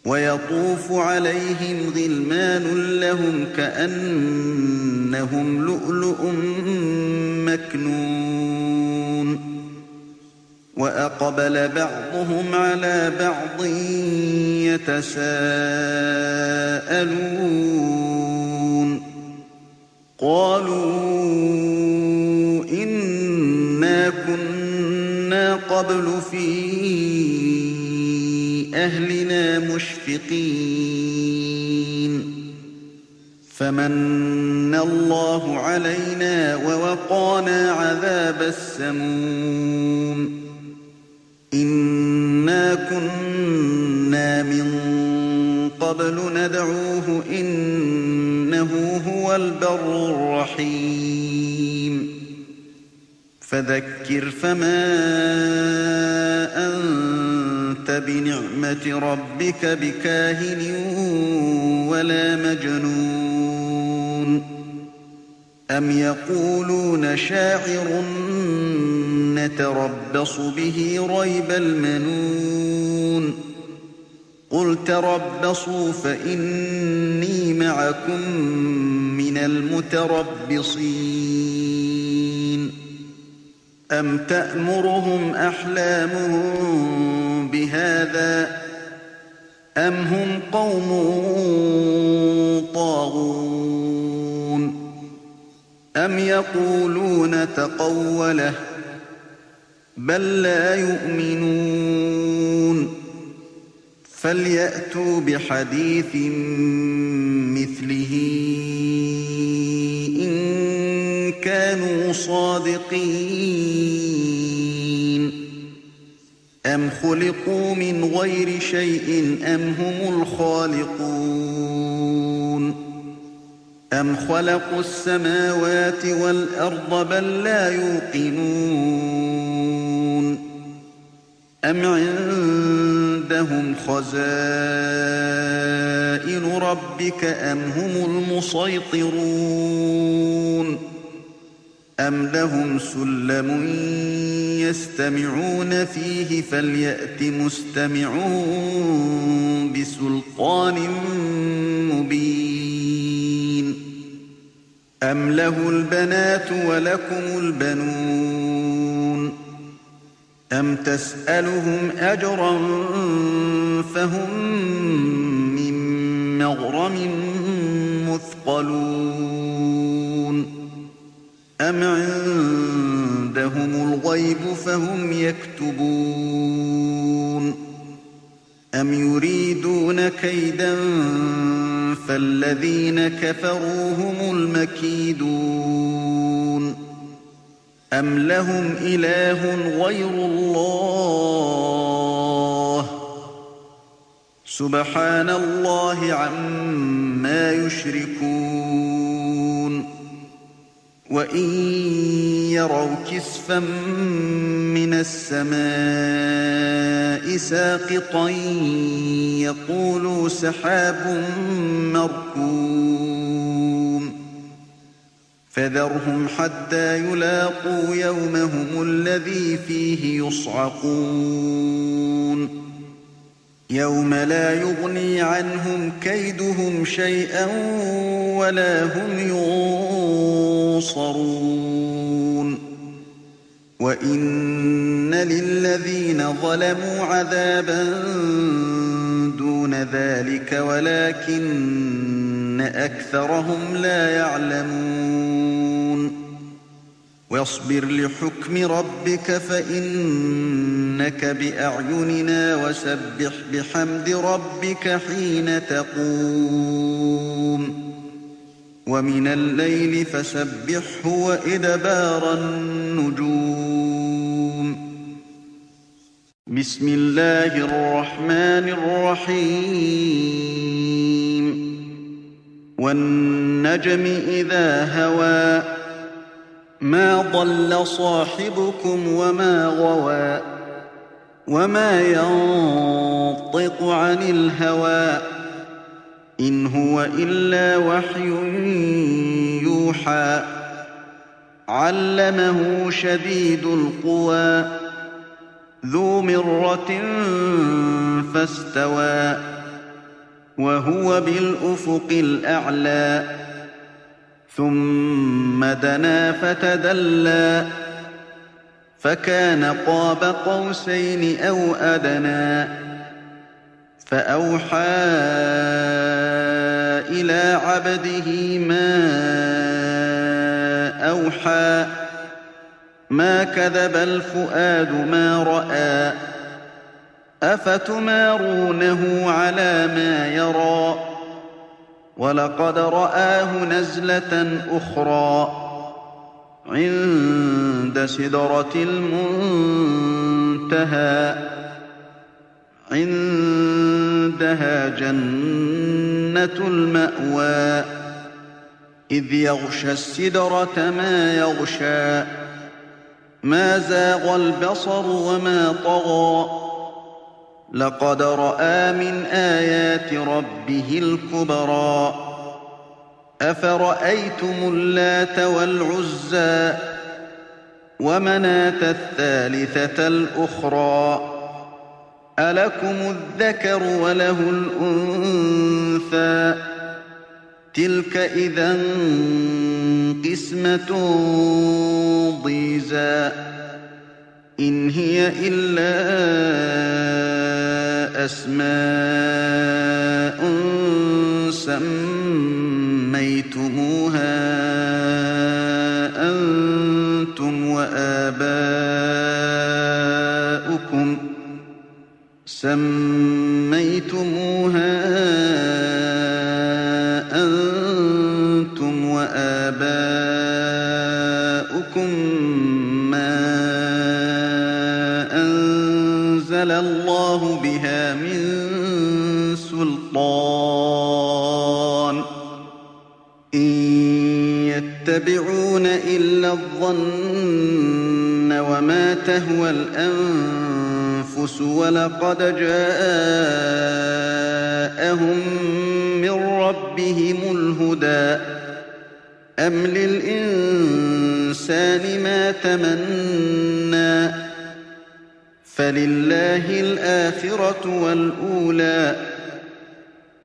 ويطوف عليهم غلمان لهم كأنهم لؤلؤ مكنون وأقبل بعضهم على بعض يتساءلون قالوا إنا كنا قبل في أهلنا مشفقين فمن الله علينا ووقانا عذاب السموم إنا كنا من قبل ندعوه إنه هو البر الرحيم فذكر فما أنت بنعمة ربك بكاهن ولا مجنون أم يقولون شاعر نتربص به ريب المنون قل تربصوا فإني معكم من المتربصين أم تأمرهم أحلامهم بهذا أم هم قوم طاغون أم يقولون تقوله بل لا يؤمنون فليأتوا بحديث مثله إن كانوا صادقين أم خلقوا من غير شيء أم هم الخالقون أم خلقوا السماوات والأرض بل لا يوقنون أم عندهم خزائن ربك أم هم المسيطرون أم لهم سلم يستمعون فيه فليأت مستمعون بسلطان مبين أم له البنات ولكم البنون أم تسألهم أجرا فهم من مغرم مثقلون أم عندهم الغيب فهم يكتبون أم يريدون كيدا فالذين كفروا هم المكيدون أم لهم إله غير الله سبحان الله عما يشركون وإن يروا كسفا من السماء ساقطا يقولوا سحاب مركوم فذرهم حتى يلاقوا يومهم الذي فيه يصعقون يوم لا يغني عنهم كيدهم شيئا ولا هم ينصرون وإن للذين ظلموا عذابا دون ذلك ولكن أكثرهم لا يعلمون واصبر لحكم ربك فإنك بأعيننا وسبح بحمد ربك حين تقوم ومن الليل فسبحه وإدبار النجوم بسم الله الرحمن الرحيم والنجم إذا هوى ما ضل صاحبكم وما غوى وما ينطق عن الهوى إن هو إلا وحي يوحى علمه شديد القوى ذو مرة فاستوى وهو بالأفق الأعلى ثم دنا فتدلى فكان قاب قوسين أو أدنى فأوحى إلى عبده ما أوحى ما كذب الفؤاد ما رأى أفتمارونه على ما يرى ولقد رآه نزلة أخرى عند سدرة المنتهى عندها جنة المأوى إذ يغشى السدرة ما يغشى ما زاغ البصر وما طغى لقد رأى من آيات ربه الكبرى أفرأيتم اللات والعزى ومناة الثالثة الأخرى ألكم الذكر وله الأنثى تلك إذا قسمة ضيزى إن هي إلا أسماء سميتموها أنتم وآباؤكم ما أنزل الله بها من سلطان إن يتبعون إلا الظن وما تهوى الأنفس ولقد جاءهم من ربهم الهدى أم للإنسان ما تمنى فلله الآخرة والأولى